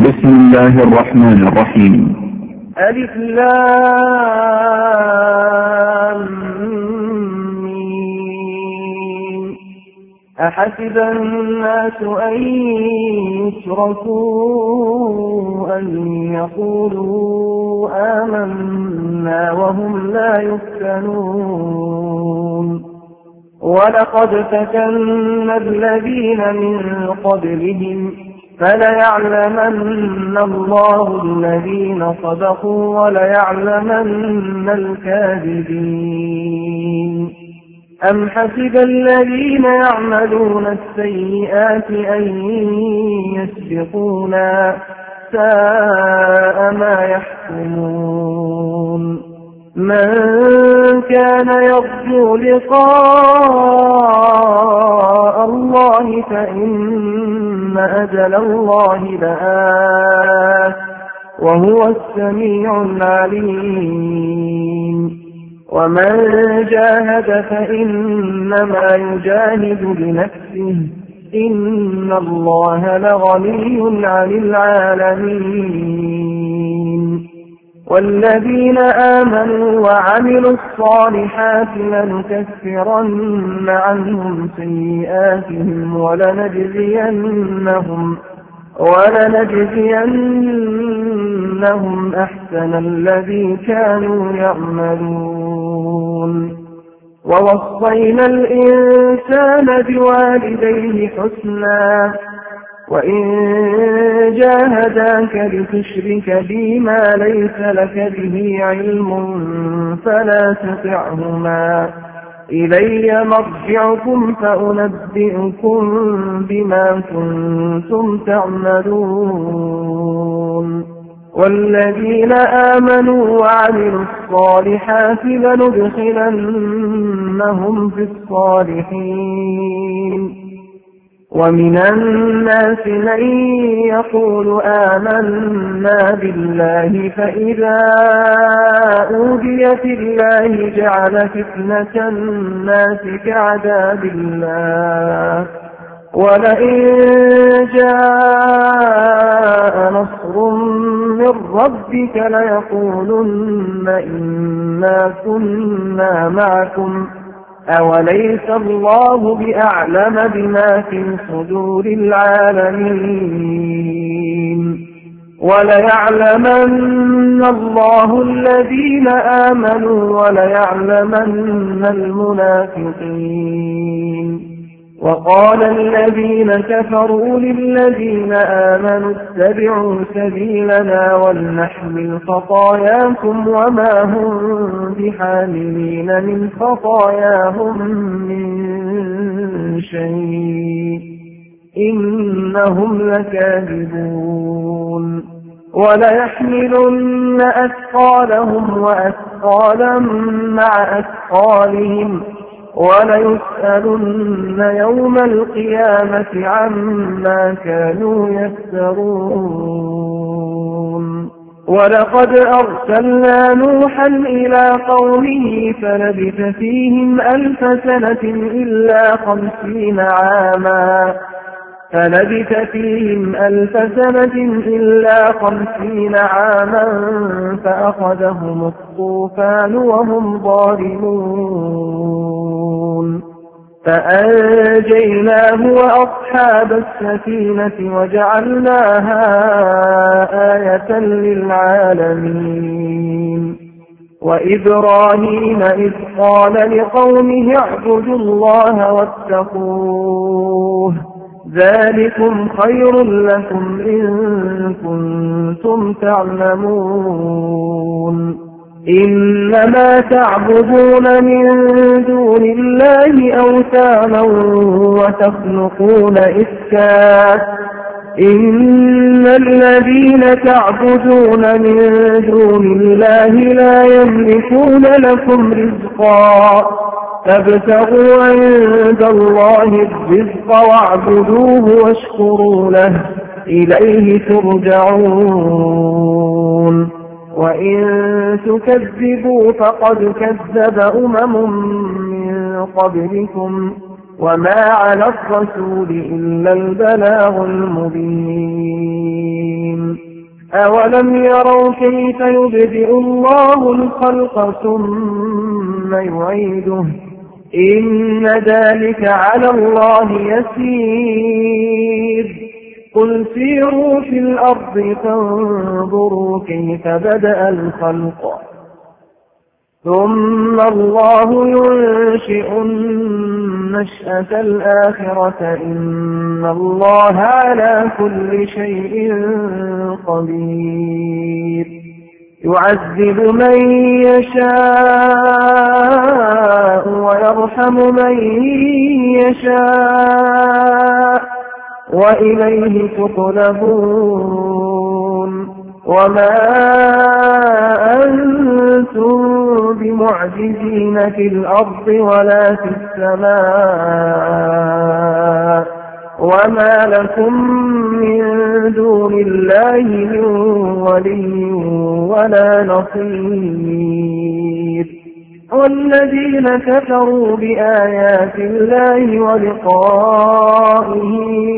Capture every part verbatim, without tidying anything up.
بسم الله الرحمن الرحيم. ألف لام ميم. أحسب الناس أن يتركوا أن يقولوا آمنا وهم لا يفتنون. ولقد فتنا الذين من قبلهم فليعلمن الله الذين صدقوا وليعلمن الكاذبين. أم حسب الذين يعملون السيئات أن يسبقونا ساء ما يحكمون. من كان يرجو لقاء الله فإن أجل الله لآت وهو السميع العليم. ومن جاهد فإنما يجاهد لنفسه إن الله لغني عن العالمين. والذين آمنوا وعملوا الصالحات لنكفرن عنهم سيئاتهم ولنجزينهم ولنجزينهم أحسن الذي كانوا يعملون. ووصينا الإنسان بوالديه حسنا وإن جاهداك لتشرك بي ما ليس لك به علم فلا تطعهما إلي مرجعكم فأنبئكم بما كنتم تعملون. والذين آمنوا وعملوا الصالحات لندخلنهم في الصالحين. ومن الناس من يقول آمنا بالله فإذا أوذي في الله جعل فتنة الناس كعذاب الله ولئن جاء نصر من ربك ليقولن إنا كنا معكم أوليس الله بأعلم بما في صدور العالمين. وليعلمن الله الذين آمنوا وليعلمن المنافقين. وقال الذين كفروا للذين آمنوا اتبعوا سبيلنا ولنحمل خطاياكم وما هم بحاملين من خطاياهم من شيء إنهم لكاذبون. وليحملن أثقالهم وأثقالا مع أثقالهم وليسألن يوم القيامة عما كانوا يفترون. ولقد أرسلنا نوحا إلى قومه فلبث فيهم ألف سنة إلا خمسين عاما فلبث فيهم ألف سنة إلا خمسين عاما فأخذهم الطوفان وهم ظالمون. فأنجيناه وأصحاب السفينة وجعلناها آية للعالمين. وإبراهيم إذ قال لقومه اعبدوا الله واتقوه ذلكم خير لكم إن كنتم تعلمون. إنما تعبدون من دون الله أوثانا وتخلقون إفكا إن الذين تعبدون من دون الله لا يملكون لكم رزقا فابتغوا عند الله الرزق واعبدوه واشكروا له إليه ترجعون. وإن تكذبوا فقد كذب أمم من قبلكم وما على الرسول إلا البلاغ المبين. أولم يروا كيف يبدئ الله الخلق ثم يعيده إن ذلك على الله يسير قل سيروا في الأرض فانظروا كيف بدأ الخلق ثم الله ينشئ النشأة الآخرة إن الله على كل شيء قدير يعذب من يشاء ويرحم من يشاء وإليه تقلبون وما أنتم بمعجزين في الأرض ولا في السماء وما لكم من دون الله من ولي ولا نصير والذين كفروا بآيات الله ولقائه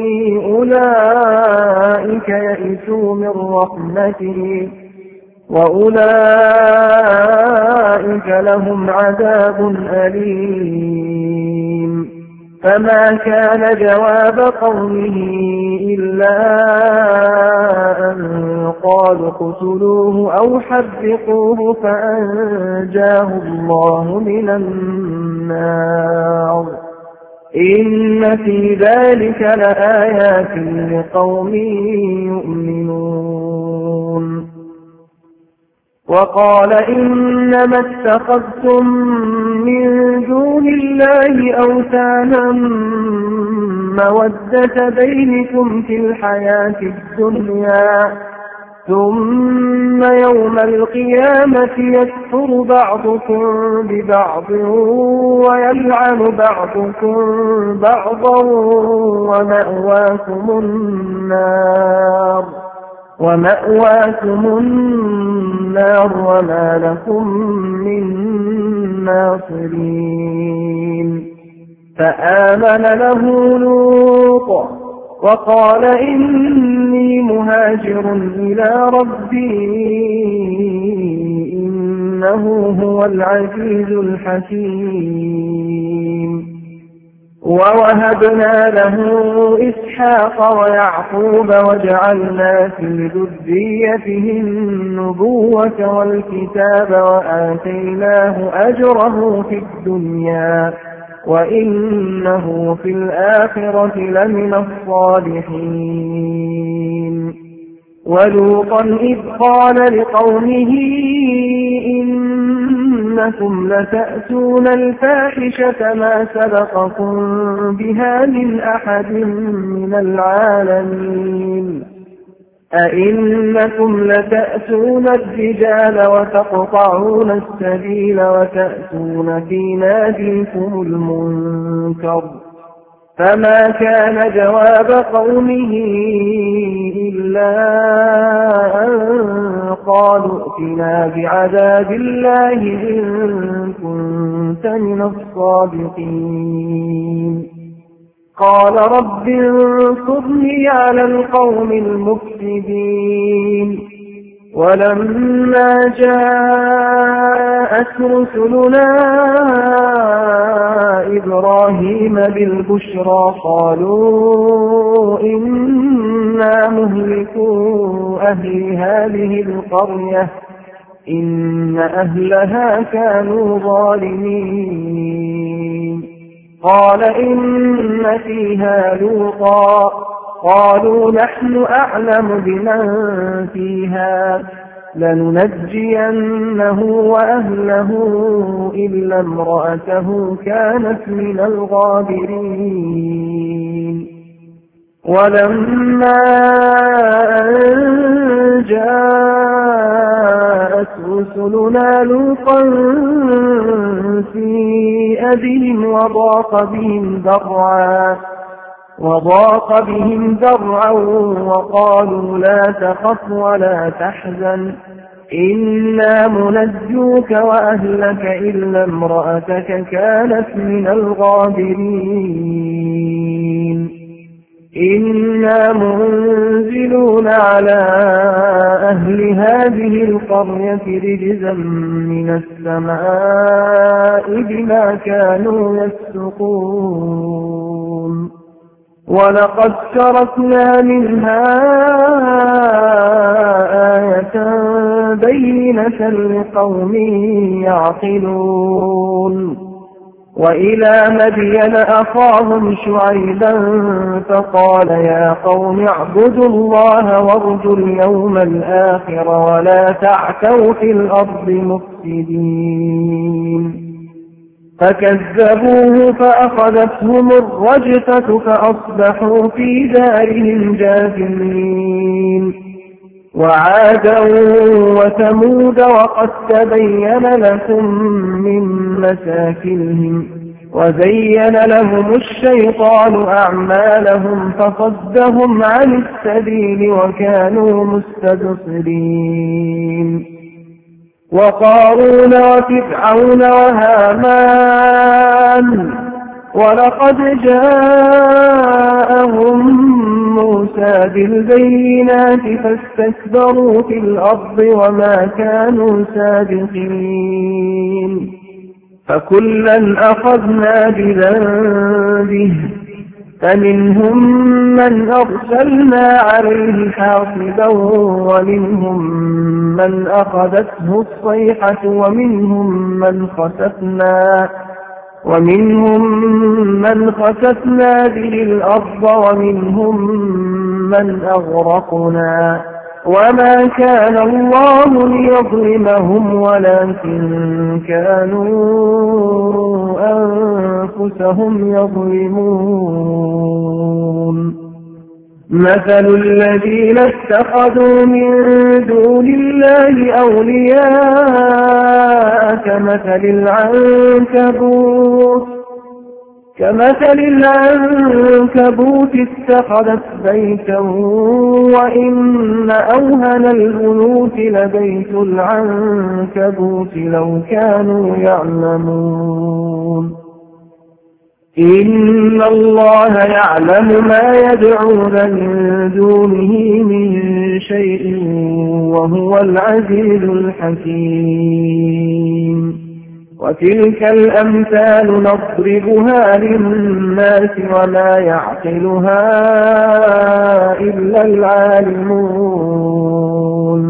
أولئك يئسوا من رحمته وأولئك لهم عذاب أليم فما كان جواب قومه إلا أن قالوا اقتلوه أو حرقوه فأنجاه الله من النار إن في ذلك لآيات لقوم يؤمنون وقال إنما اتخذتم من دون الله أوثانا مودة بينكم في الحياة الدنيا ثم يوم القيامة يكفر بعضكم ببعض ويلعن بعضكم بعضا ومأواكم النار ومأواكم النار وما لكم من ناصرين فآمن له لوط وقال إني مهاجر إلى ربي إنه هو العزيز الحكيم ووهبنا له إسحاق ويعقوب وجعلنا في ذريته النبوة والكتاب وآتيناه أجره في الدنيا وإنه في الآخرة لمن الصالحين ولوطا إذ قال لقومه إنكم لتأتون الفاحشة ما سبقكم بها من أحد من العالمين أئنكم لتأتون الرجال وتقطعون السبيل وتأتون في ناديكم المنكر فما كان جواب قومه إلا أن قالوا ائتنا بعذاب الله إن كنت من الصادقين قال رب انصرني على القوم المفسدين ولما جاءت رسلنا إبراهيم بالبشرى قالوا إنا مهلكو أهل هذه القرية إن أهلها كانوا ظالمين قال إن فيها لوطا قالوا نحن أعلم بمن فيها لننجينه وأهله إلا امرأته كانت من الغابرين ولما أن جاءت رسلنا لوطا سيء بهم وضاق بهم ذرعا وضاق بهم ذرعا وقالوا لا تخف ولا تحزن إنا منجوك وأهلك إلا امرأتك كانت من الغابرين إنا منزلون على أهل هذه القرية رجزا من السماء بما كانوا يفسقون ولقد تركنا منها آية بينة لقوم يعقلون وإلى مدين أخاهم شعيبا فقال يا قوم اعبدوا الله وارجوا اليوم الآخر ولا تعثوا في الأرض مفسدين فكذبوه فأخذتهم الرجفة فأصبحوا في دارهم جاثمين وعادا وثمود وقد تبين لكم من مساكنهم وزين لهم الشيطان أعمالهم فصدهم عن السبيل وكانوا مستبصرين وقارون وفرعون وهامان ولقد جاءهم موسى بالبينات فاستكبروا في الأرض وما كانوا سابقين فكلا أخذنا بذنبه فمنهم من أرسلنا عليه حاصبا ومنهم من أخذته الصيحة ومنهم من خسفنا ومنهم من خسفنا به الأرض ومنهم من أغرقنا وما كان الله ليظلمهم ولكن كانوا أنفسهم يظلمون مثل الذين اتخذوا من دون الله أولياء كمثل العنكبوت كمثل العنكبوت اتخذت بيتا وإن أوهن البيوت لبيت العنكبوت لو كانوا يعلمون إن الله يعلم ما يدعون من دونه من شيء وهو العزيز الحكيم وتلك الأمثال نضربها للناس وما يعقلها إلا العالمون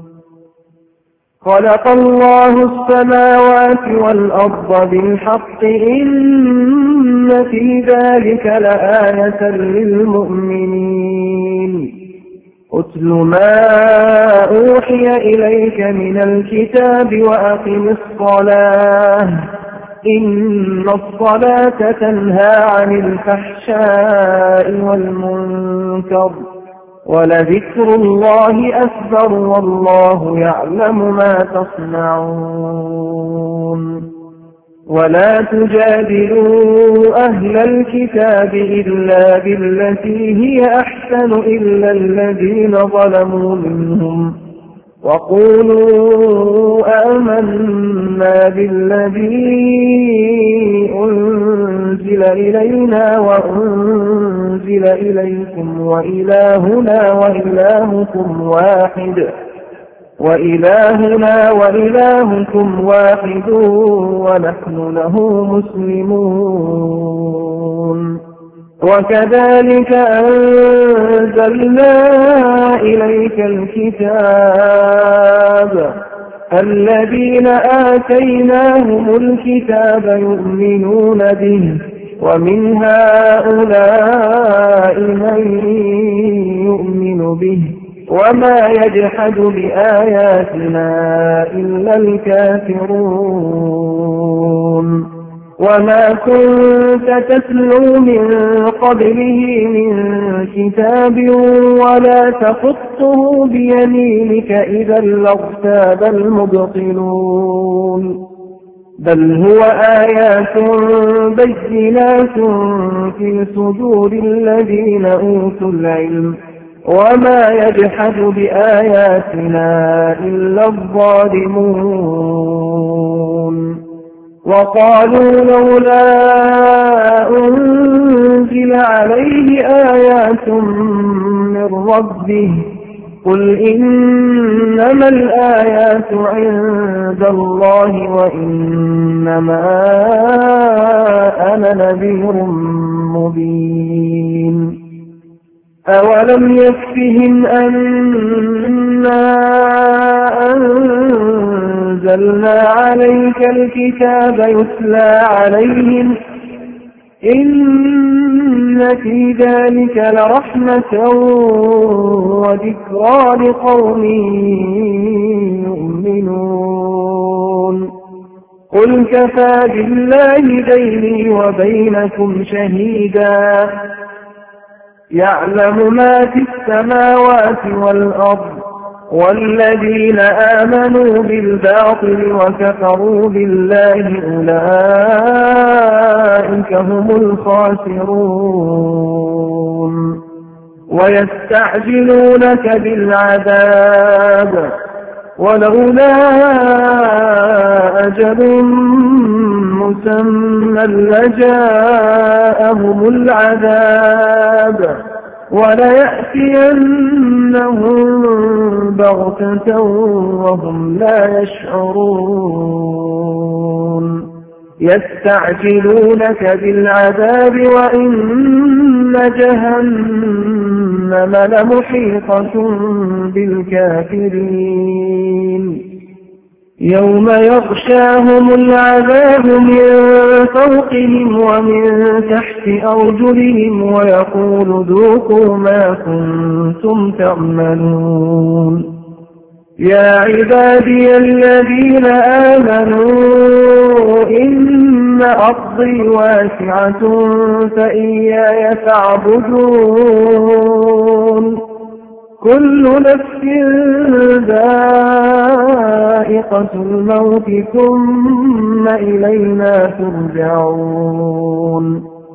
خلق الله السماوات والأرض بالحق إن في ذلك لآية للمؤمنين أتل ما أوحي إليك من الكتاب وأقم الصلاة إن الصلاة تنهى عن الفحشاء والمنكر ولذكر الله أكبر والله يعلم ما تصنعون ولا تجادلوا أهل الكتاب إلا بالتي هي أحسن إلا الذين ظلموا منهم وقولوا آمنا بالذي أنزل إلينا وأنزل إليكم وإلهنا وإلهكم واحد وإلهنا وإلهكم واحد ونحن له مسلمون وكذلك أنزلنا إليك الكتاب الذين آتيناهم الكتاب يؤمنون به ومن هؤلاء من يؤمن به وما يجحد بآياتنا إلا الكافرون وما كنت تتلو من قبله من كتاب ولا تخطه بيمينك إذا لارتاب المبطلون بل هو آيات بينات في صدور الذين أوتوا العلم وما يجحد بآياتنا إلا الظالمون وقالوا لولا أنزل عليه آيات من ربه قل إنما الآيات عند الله وإنما أنا نذير مبين أولم يكفهم أنا أنزلنا عليك الكتاب يتلى عليهم إن في ذلك لرحمة وذكرى لقوم يؤمنون قل كفى بالله بيني وبينكم شهيدا يعلم ما في السماوات والأرض والذين آمنوا بالباطل وكفروا بالله أولئك هم الخاسرون ويستعجلونك بالعذاب ولولا أجل مسمى لجاءهم العذاب وليأتينهم بغتة وهم لا يشعرون يستعجلونك بالعذاب وإن جهنم لمحيطة بالكافرين يوم يغشاهم العذاب من فوقهم ومن تحت أرجلهم ويقول ذوقوا ما كنتم تعملون يا عبادي الذين آمنوا إن أرضي واسعة فإياي فاعبدون كل نفس ذائقة الموت ثم إلينا ترجعون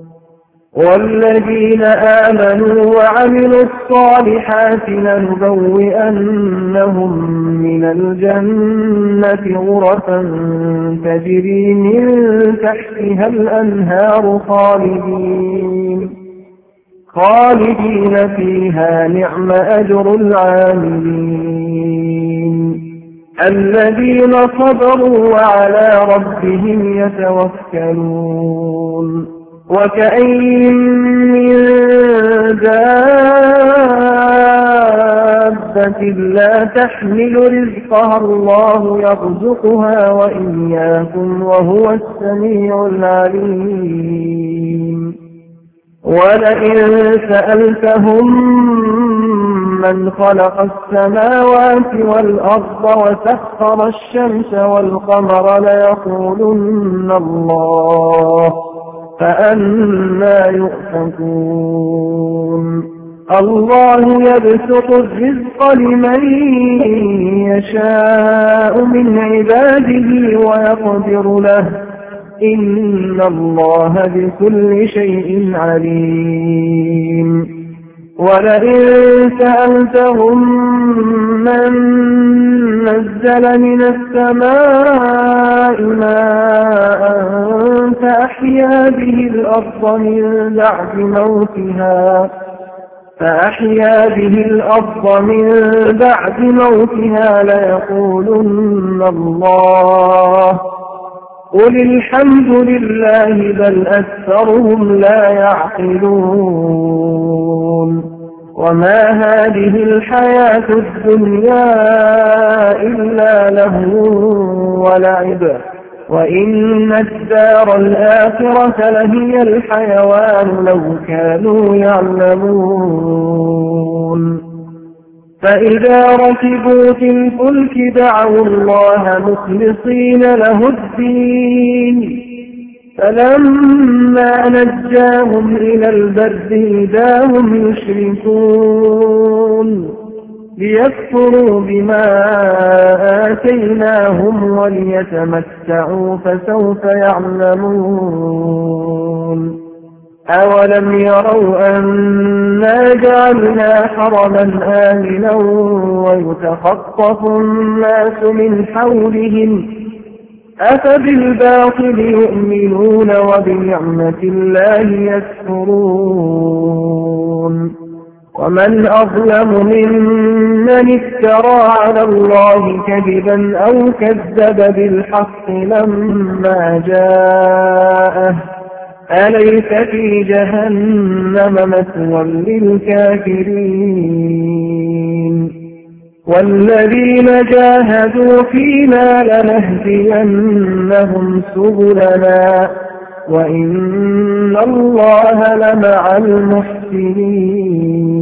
والذين آمنوا وعملوا الصالحات لنبوئنهم من الجنة غرفا تجري من تحتها الأنهار خالدين خالدين فيها نعم أجر العاملين الذين صبروا وعلى ربهم يتوكلون وكأين من دابة لا تحمل رزقها الله يرزقها وإياكم وهو السميع العليم ولئن سألتهم من خلق السماوات والأرض وسخر الشمس والقمر ليقولن الله فأنى يؤفكون الله يبسط الرزق لمن يشاء من عباده ويقدر له إن الله بكل شيء عليم ولئن سألتهم من نزل من السماء ماء فأحيا به الأرض من بعد موتها فأحيا به الأرض من بعد موتها ليقولن الله قل الحمد لله بل أكثرهم لا يعقلون وما هذه الحياة الدنيا إلا لهو ولعب وإن الدار الآخرة لهي الحيوان لو كانوا يعلمون فإذا ركبوا في الفلك دعوا الله مخلصين له الدين فلما نجاهم إلى البر إذا هم يشركون ليكفروا بما آتيناهم وليتمتعوا فسوف يعلمون أولم يروا أنا جعلنا حرما آمنا ويتخطف الناس من حولهم أفبالباطل يؤمنون وبنعمة الله يكفرون ومن أظلم ممن افترى على الله كذبا أو كذب بالحق لما جاءه أليس في جهنم مثوى للكافرين والذين جاهدوا فينا لنهدينهم سبلنا وإن الله لمع المحسنين